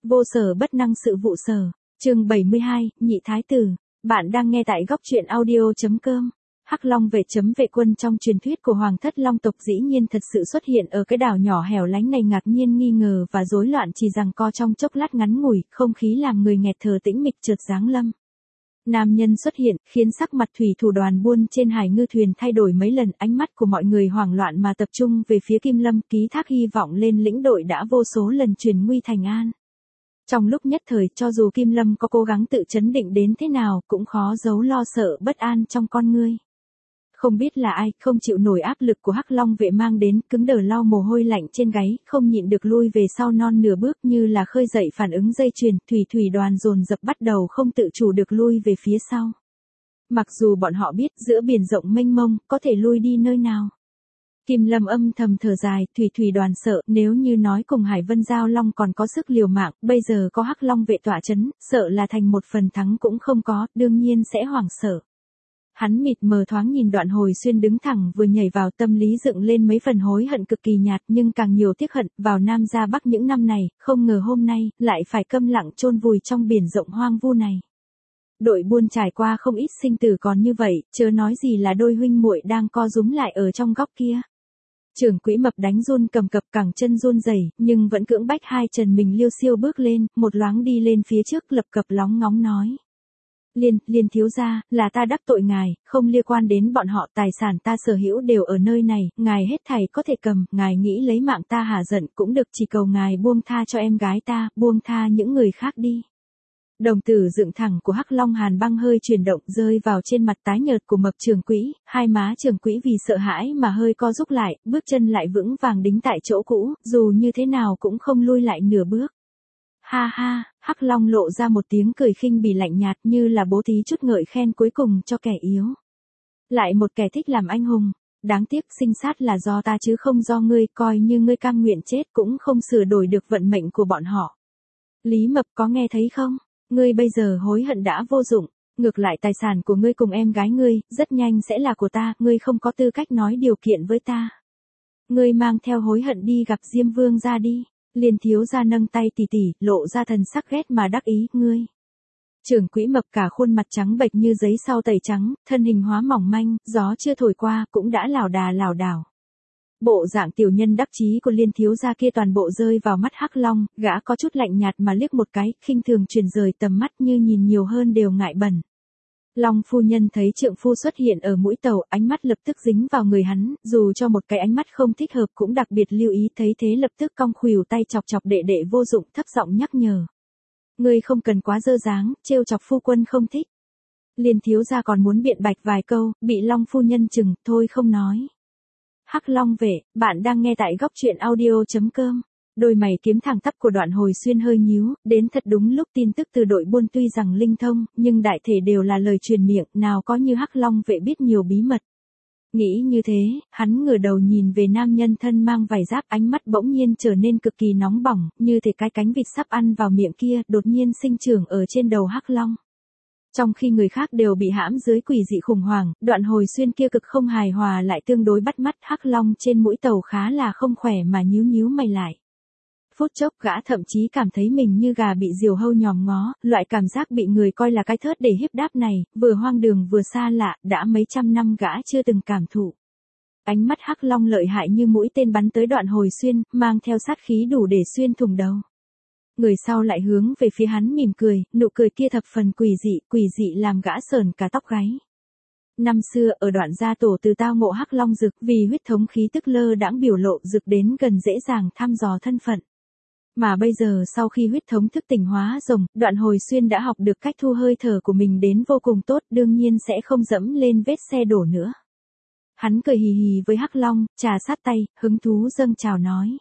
Vô sở bất năng sự vụ sở. Chương 72, Nhị Thái Tử. Bạn đang nghe tại góc truyện audio.com. Hắc Long vệ quân trong truyền thuyết của Hoàng thất Long tộc dĩ nhiên thật sự xuất hiện ở cái đảo nhỏ hẻo lánh này, ngạc nhiên nghi ngờ và rối loạn chỉ giằng co trong chốc lát ngắn ngủi, không khí làm người nghẹt thở tĩnh mịch chợt giáng lâm. Nam nhân xuất hiện, khiến sắc mặt thủy thủ đoàn buôn trên hải ngư thuyền thay đổi mấy lần, ánh mắt của mọi người hoảng loạn mà tập trung về phía Kim Lâm, ký thác hy vọng lên lĩnh đội đã vô số lần truyền nguy thành an. Trong lúc nhất thời, cho dù Kim Lâm có cố gắng tự trấn định đến thế nào, cũng khó giấu lo sợ bất an trong con ngươi. Không biết là ai, không chịu nổi áp lực của Hắc Long vệ mang đến, cứng đờ lau mồ hôi lạnh trên gáy, không nhịn được lui về sau non nửa bước, như là khơi dậy phản ứng dây chuyền, thủy đoàn dồn dập bắt đầu không tự chủ được lui về phía sau. Mặc dù bọn họ biết, giữa biển rộng mênh mông, có thể lui đi nơi nào. Kim Lâm âm thầm thở dài, thủy đoàn sợ, nếu như nói cùng Hải Vân Giao Long còn có sức liều mạng, bây giờ có Hắc Long vệ tọa chấn, sợ là thành một phần thắng cũng không có, đương nhiên sẽ hoảng sợ. Hắn mịt mờ thoáng nhìn Đoạn Hồi Xuyên đứng thẳng vừa nhảy vào, tâm lý dựng lên mấy phần hối hận cực kỳ nhạt, nhưng càng nhiều tiếc hận, vào Nam ra Bắc những năm này, không ngờ hôm nay, lại phải câm lặng chôn vùi trong biển rộng hoang vu này. Đội buôn trải qua không ít sinh tử còn như vậy, chớ nói gì là đôi huynh muội đang co rúm lại ở trong góc kia. Trưởng quỹ Mập đánh run cầm cập, cẳng chân run rẩy, nhưng vẫn cưỡng bách hai chân mình liêu xiêu bước lên, một loáng đi lên phía trước, lập cập lóng ngóng nói. Liên thiếu gia, là ta đắc tội ngài, không liên quan đến bọn họ, tài sản ta sở hữu đều ở nơi này, ngài hết thảy có thể cầm, ngài nghĩ lấy mạng ta hả giận cũng được, chỉ cầu ngài buông tha cho em gái ta, buông tha những người khác đi. Đồng tử dựng thẳng của Hắc Long Hàn Băng hơi chuyển động, rơi vào trên mặt tái nhợt của Mập trưởng quỹ, hai má trưởng quỹ vì sợ hãi mà hơi co rúm lại, bước chân lại vững vàng đính tại chỗ cũ, dù như thế nào cũng không lui lại nửa bước. Ha ha, Hắc Long lộ ra một tiếng cười khinh bỉ lạnh nhạt, như là bố thí chút ngợi khen cuối cùng cho kẻ yếu. Lại một kẻ thích làm anh hùng, đáng tiếc sinh sát là do ta chứ không do ngươi, coi như ngươi cam nguyện chết cũng không sửa đổi được vận mệnh của bọn họ. Lý Mập có nghe thấy không? Ngươi bây giờ hối hận đã vô dụng, ngược lại tài sản của ngươi cùng em gái ngươi, rất nhanh sẽ là của ta, ngươi không có tư cách nói điều kiện với ta. Ngươi mang theo hối hận đi gặp Diêm Vương ra đi. Liên thiếu gia nâng tay tỉ, lộ ra thần sắc ghét mà đắc ý, ngươi. Trưởng quỹ Mập cả khuôn mặt trắng bệch như giấy sau tẩy trắng, thân hình hóa mỏng manh, gió chưa thổi qua, cũng đã lảo đảo. Bộ dạng tiểu nhân đắc chí của Liên thiếu gia kia toàn bộ rơi vào mắt Hắc Long, gã có chút lạnh nhạt mà liếc một cái, khinh thường chuyển rời tầm mắt, như nhìn nhiều hơn đều ngại bẩn. Long phu nhân thấy trượng phu xuất hiện ở mũi tàu, ánh mắt lập tức dính vào người hắn, dù cho một cái ánh mắt không thích hợp cũng đặc biệt lưu ý, thấy thế lập tức cong khuỷu tay chọc đệ đệ vô dụng, thấp giọng nhắc nhở. Ngươi không cần quá dơ dáng, trêu chọc phu quân không thích. Liên thiếu gia còn muốn biện bạch vài câu, bị Long phu nhân chừng, thôi không nói. Hắc Long vệ, bạn đang nghe tại góc truyện audio.com. Đôi mày kiếm thẳng tắp của Đoạn Hồi Xuyên hơi nhíu, đến thật đúng lúc tin tức từ đội buôn tuy rằng linh thông, nhưng đại thể đều là lời truyền miệng, nào có như Hắc Long vệ biết nhiều bí mật. Nghĩ như thế, hắn ngửa đầu nhìn về nam nhân thân mang vải giáp, ánh mắt bỗng nhiên trở nên cực kỳ nóng bỏng, như thể cái cánh vịt sắp ăn vào miệng kia, đột nhiên sinh trưởng ở trên đầu Hắc Long. Trong khi người khác đều bị hãm dưới quỷ dị khủng hoảng, Đoạn Hồi Xuyên kia cực không hài hòa lại tương đối bắt mắt, Hắc Long trên mũi tàu khá là không khỏe mà nhíu mày lại. Phút chốc gã thậm chí cảm thấy mình như gà bị diều hâu nhòm ngó, loại cảm giác bị người coi là cái thớt để hiếp đáp này, vừa hoang đường vừa xa lạ, đã mấy trăm năm gã chưa từng cảm thụ. Ánh mắt Hắc Long lợi hại như mũi tên bắn tới Đoạn Hồi Xuyên, mang theo sát khí đủ để xuyên thủng đầu. Người sau lại hướng về phía hắn mỉm cười, nụ cười kia thập phần quỷ dị làm gã sởn cả tóc gáy. Năm xưa ở Đoạn gia tổ từ tao ngộ Hắc Long Dực, vì huyết thống khí tức lơ đãng biểu lộ, Dực đến gần dễ dàng thăm dò thân phận. Mà bây giờ sau khi huyết thống thức tỉnh hóa rồng, Đoạn Hồi Xuyên đã học được cách thu hơi thở của mình đến vô cùng tốt, đương nhiên sẽ không dẫm lên vết xe đổ nữa. Hắn cười hì hì với Hắc Long, trà sát tay, hứng thú dâng trào nói.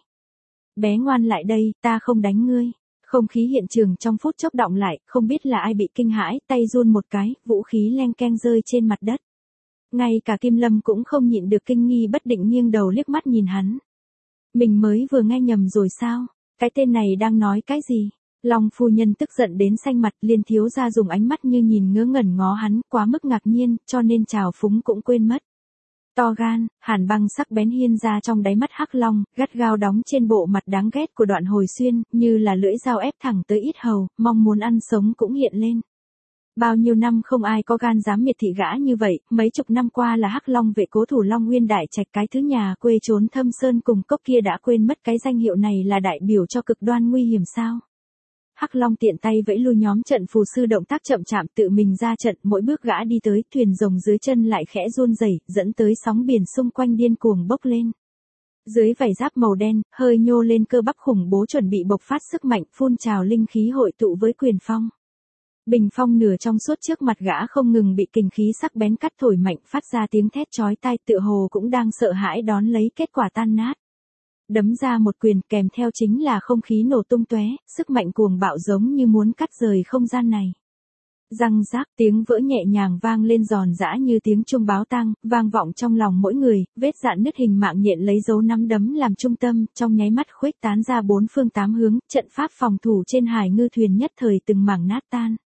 Bé ngoan lại đây, ta không đánh ngươi. Không khí hiện trường trong phút chốc đọng lại, không biết là ai bị kinh hãi, tay run một cái, vũ khí leng keng rơi trên mặt đất. Ngay cả Kim Lâm cũng không nhịn được kinh nghi bất định nghiêng đầu liếc mắt nhìn hắn. Mình mới vừa nghe nhầm rồi sao? Cái tên này đang nói cái gì? Long phu nhân tức giận đến xanh mặt, Liên thiếu gia dùng ánh mắt như nhìn ngớ ngẩn ngó hắn, quá mức ngạc nhiên, cho nên chào phúng cũng quên mất. To gan, hàn băng sắc bén hiên ra trong đáy mắt Hắc Long, gắt gao đóng trên bộ mặt đáng ghét của Đoạn Hồi Xuyên, như là lưỡi dao ép thẳng tới yết hầu, mong muốn ăn sống cũng hiện lên. Bao nhiêu năm không ai có gan dám miệt thị gã như vậy, mấy chục năm qua là Hắc Long vệ cố thủ Long Nguyên Đại Trạch cái thứ nhà quê trốn thâm sơn cùng cốc kia đã quên mất cái danh hiệu này là đại biểu cho cực đoan nguy hiểm sao. Hắc Long tiện tay vẫy lui nhóm trận phù sư động tác chậm chạp tự mình ra trận, mỗi bước gã đi tới thuyền rồng dưới chân lại khẽ run rẩy, dẫn tới sóng biển xung quanh điên cuồng bốc lên. Dưới vảy giáp màu đen, hơi nhô lên cơ bắp khủng bố chuẩn bị bộc phát sức mạnh, phun trào linh khí hội tụ với quyền phong. Bình phong nửa trong suốt trước mặt gã không ngừng bị kình khí sắc bén cắt thổi mạnh, phát ra tiếng thét chói tai, tựa hồ cũng đang sợ hãi đón lấy kết quả tan nát. Đấm ra một quyền kèm theo chính là không khí nổ tung tóe, sức mạnh cuồng bạo giống như muốn cắt rời không gian này. Răng rác, tiếng vỡ nhẹ nhàng vang lên giòn giã như tiếng chuông báo tang, vang vọng trong lòng mỗi người, vết dạn nứt hình mạng nhện lấy dấu nắm đấm làm trung tâm, trong nháy mắt khuếch tán ra bốn phương tám hướng, trận pháp phòng thủ trên hải ngư thuyền nhất thời từng mảng nát tan.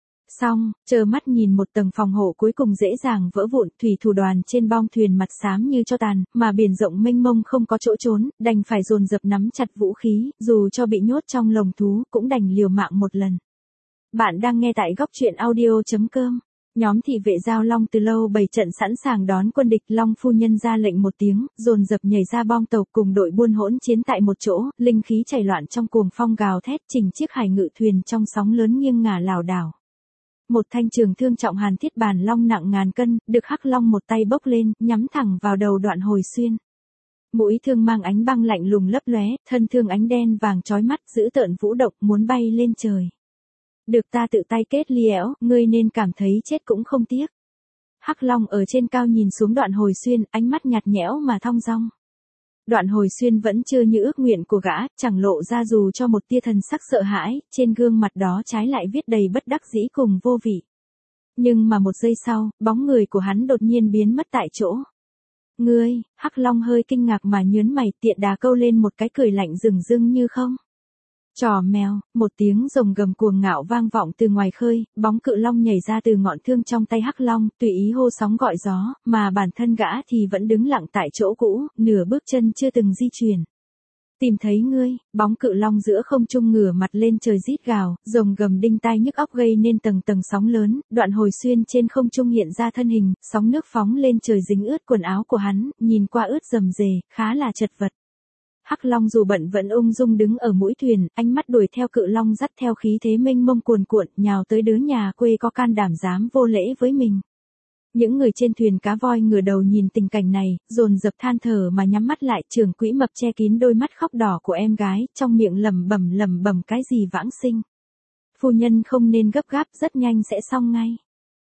Xong, trơ mắt nhìn một tầng phòng hộ cuối cùng dễ dàng vỡ vụn, thủy thủ đoàn trên bong thuyền mặt xám như cho tàn, mà biển rộng mênh mông không có chỗ trốn, đành phải dồn dập nắm chặt vũ khí, dù cho bị nhốt trong lồng thú, cũng đành liều mạng một lần. Bạn đang nghe tại góc truyện audio.com. Nhóm thị vệ Giao Long từ lâu bày trận sẵn sàng đón quân địch. Long phu nhân ra lệnh một tiếng, dồn dập nhảy ra bong tàu cùng đội buôn hỗn chiến tại một chỗ, linh khí chảy loạn trong cuồng phong gào thét, chỉnh chiếc hải ngự thuyền trong sóng lớn nghiêng ngả lảo đảo. Một thanh trường thương trọng hàn thiết bản long nặng ngàn cân, được Hắc Long một tay bốc lên, nhắm thẳng vào đầu Đoạn Hồi Xuyên. Mũi thương mang ánh băng lạnh lùng lấp lóe, thân thương ánh đen vàng chói mắt, dữ tợn vũ động muốn bay lên trời. Được ta tự tay kết liễu, ngươi nên cảm thấy chết cũng không tiếc. Hắc Long ở trên cao nhìn xuống Đoạn Hồi Xuyên, ánh mắt nhạt nhẽo mà thong dong. Đoạn Hồi Xuyên vẫn chưa như ước nguyện của gã, chẳng lộ ra dù cho một tia thần sắc sợ hãi, trên gương mặt đó trái lại viết đầy bất đắc dĩ cùng vô vị. Nhưng mà một giây sau, bóng người của hắn đột nhiên biến mất tại chỗ. Ngươi, Hắc Long hơi kinh ngạc mà nhớn mày, tiện đà câu lên một cái cười lạnh rừng rưng như không. Trò mèo, một tiếng rồng gầm cuồng ngạo vang vọng từ ngoài khơi, bóng cự long nhảy ra từ ngọn thương trong tay Hắc Long, tùy ý hô sóng gọi gió, mà bản thân gã thì vẫn đứng lặng tại chỗ cũ, nửa bước chân chưa từng di chuyển. Tìm thấy ngươi, bóng cự long giữa không trung ngửa mặt lên trời rít gào, rồng gầm đinh tai nhức óc gây nên tầng tầng sóng lớn, Đoạn Hồi Xuyên trên không trung hiện ra thân hình, sóng nước phóng lên trời dính ướt quần áo của hắn, nhìn qua ướt rầm rề, khá là chật vật. Hắc Long dù bận vẫn ung dung đứng ở mũi thuyền, ánh mắt đuổi theo cự long dắt theo khí thế mênh mông cuồn cuộn, nhào tới đứa nhà quê có can đảm dám vô lễ với mình. Những người trên thuyền cá voi ngửa đầu nhìn tình cảnh này, dồn dập than thở mà nhắm mắt lại, trưởng quỹ mập che kín đôi mắt khóc đỏ của em gái, trong miệng lẩm bẩm cái gì vãng sinh. Phu nhân không nên gấp gáp, rất nhanh sẽ xong ngay.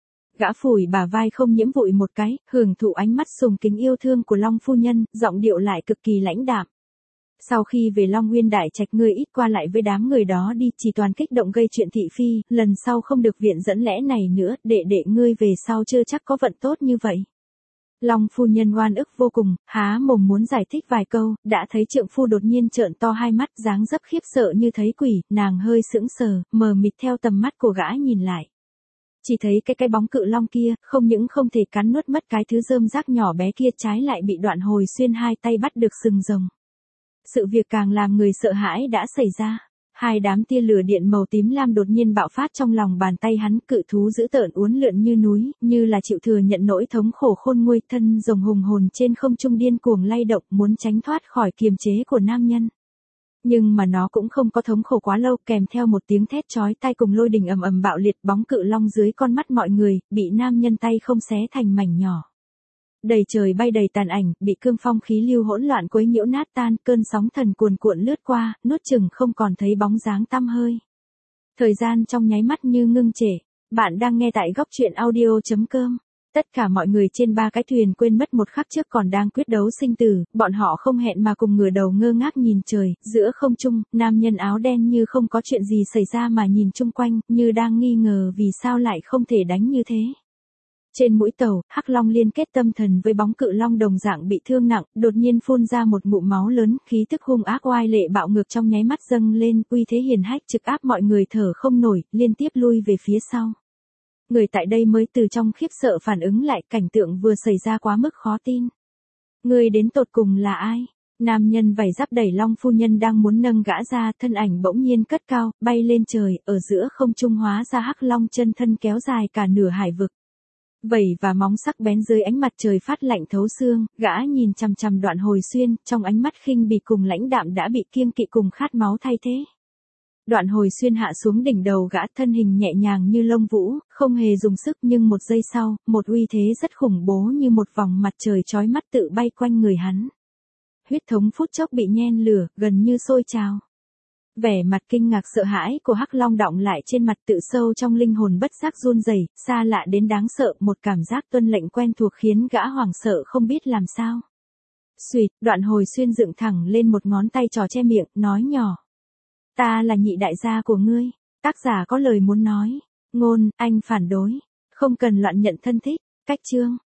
Gã phủi bả vai không nhiễm bụi một cái, hưởng thụ ánh mắt sùng kính yêu thương của Long phu nhân, giọng điệu lại cực kỳ lãnh đạm. Sau khi về Long Nguyên Đại Trạch ngươi ít qua lại với đám người đó đi, chỉ toàn kích động gây chuyện thị phi, lần sau không được viện dẫn lẽ này nữa, đệ ngươi về sau chưa chắc có vận tốt như vậy. Long phu nhân oan ức vô cùng, há mồm muốn giải thích vài câu, đã thấy trượng phu đột nhiên trợn to hai mắt, dáng dấp khiếp sợ như thấy quỷ, nàng hơi sững sờ, mờ mịt theo tầm mắt của gã nhìn lại. Chỉ thấy cái bóng cự long kia, không những không thể cắn nuốt mất cái thứ rơm rác nhỏ bé kia, trái lại bị Đoạn Hồi Xuyên hai tay bắt được sừng rồng. Sự việc càng làm người sợ hãi đã xảy ra. Hai đám tia lửa điện màu tím lam đột nhiên bạo phát trong lòng bàn tay hắn, cự thú dữ tợn uốn lượn như núi, như là chịu thừa nhận nỗi thống khổ khôn nguôi, thân rồng hùng hồn trên không trung điên cuồng lay động muốn tránh thoát khỏi kiềm chế của nam nhân. Nhưng mà nó cũng không có thống khổ quá lâu, kèm theo một tiếng thét chói tai cùng lôi đình ầm ầm bạo liệt, bóng cự long dưới con mắt mọi người, bị nam nhân tay không xé thành mảnh nhỏ. Đầy trời bay đầy tàn ảnh, bị cương phong khí lưu hỗn loạn quấy nhiễu nát tan, cơn sóng thần cuồn cuộn lướt qua, nuốt chửng không còn thấy bóng dáng tăm hơi. Thời gian trong nháy mắt như ngưng trệ. Bạn đang nghe tại góc truyện audio.com. Tất cả mọi người trên ba cái thuyền quên mất một khắc trước còn đang quyết đấu sinh tử, bọn họ không hẹn mà cùng ngửa đầu ngơ ngác nhìn trời, giữa không trung, nam nhân áo đen như không có chuyện gì xảy ra mà nhìn chung quanh, như đang nghi ngờ vì sao lại không thể đánh như thế. Trên mũi tàu, Hắc Long liên kết tâm thần với bóng cự long đồng dạng bị thương nặng, đột nhiên phun ra một ngụm máu lớn, khí tức hung ác oai lệ bạo ngược trong nháy mắt dâng lên, uy thế hiển hách trực áp mọi người thở không nổi, liên tiếp lui về phía sau. Người tại đây mới từ trong khiếp sợ phản ứng lại, cảnh tượng vừa xảy ra quá mức khó tin. Ngươi đến tột cùng là ai? Nam nhân vảy giáp đẩy Long phu nhân đang muốn nâng gã ra, thân ảnh bỗng nhiên cất cao, bay lên trời, ở giữa không trung hóa ra hắc long chân thân kéo dài cả nửa hải vực. Vảy và móng sắc bén dưới ánh mặt trời phát lạnh thấu xương, gã nhìn chằm chằm Đoạn Hồi Xuyên, trong ánh mắt khinh bỉ cùng lãnh đạm đã bị kiêng kỵ cùng khát máu thay thế. Đoạn Hồi Xuyên hạ xuống đỉnh đầu gã, thân hình nhẹ nhàng như lông vũ, không hề dùng sức, nhưng một giây sau, một uy thế rất khủng bố như một vòng mặt trời chói mắt tự bay quanh người hắn. Huyết thống phút chốc bị nhen lửa, gần như sôi trào. Vẻ mặt kinh ngạc sợ hãi của Hắc Long đọng lại trên mặt, tự sâu trong linh hồn bất giác run rẩy, xa lạ đến đáng sợ, một cảm giác tuân lệnh quen thuộc khiến gã hoảng sợ không biết làm sao. Xuỵt, Đoạn Hồi Xuyên dựng thẳng lên một ngón tay trò che miệng, nói nhỏ. Ta là nhị đại gia của ngươi. Tác giả có lời muốn nói. Ngôn, anh phản đối. Không cần loạn nhận thân thích. Cách chương.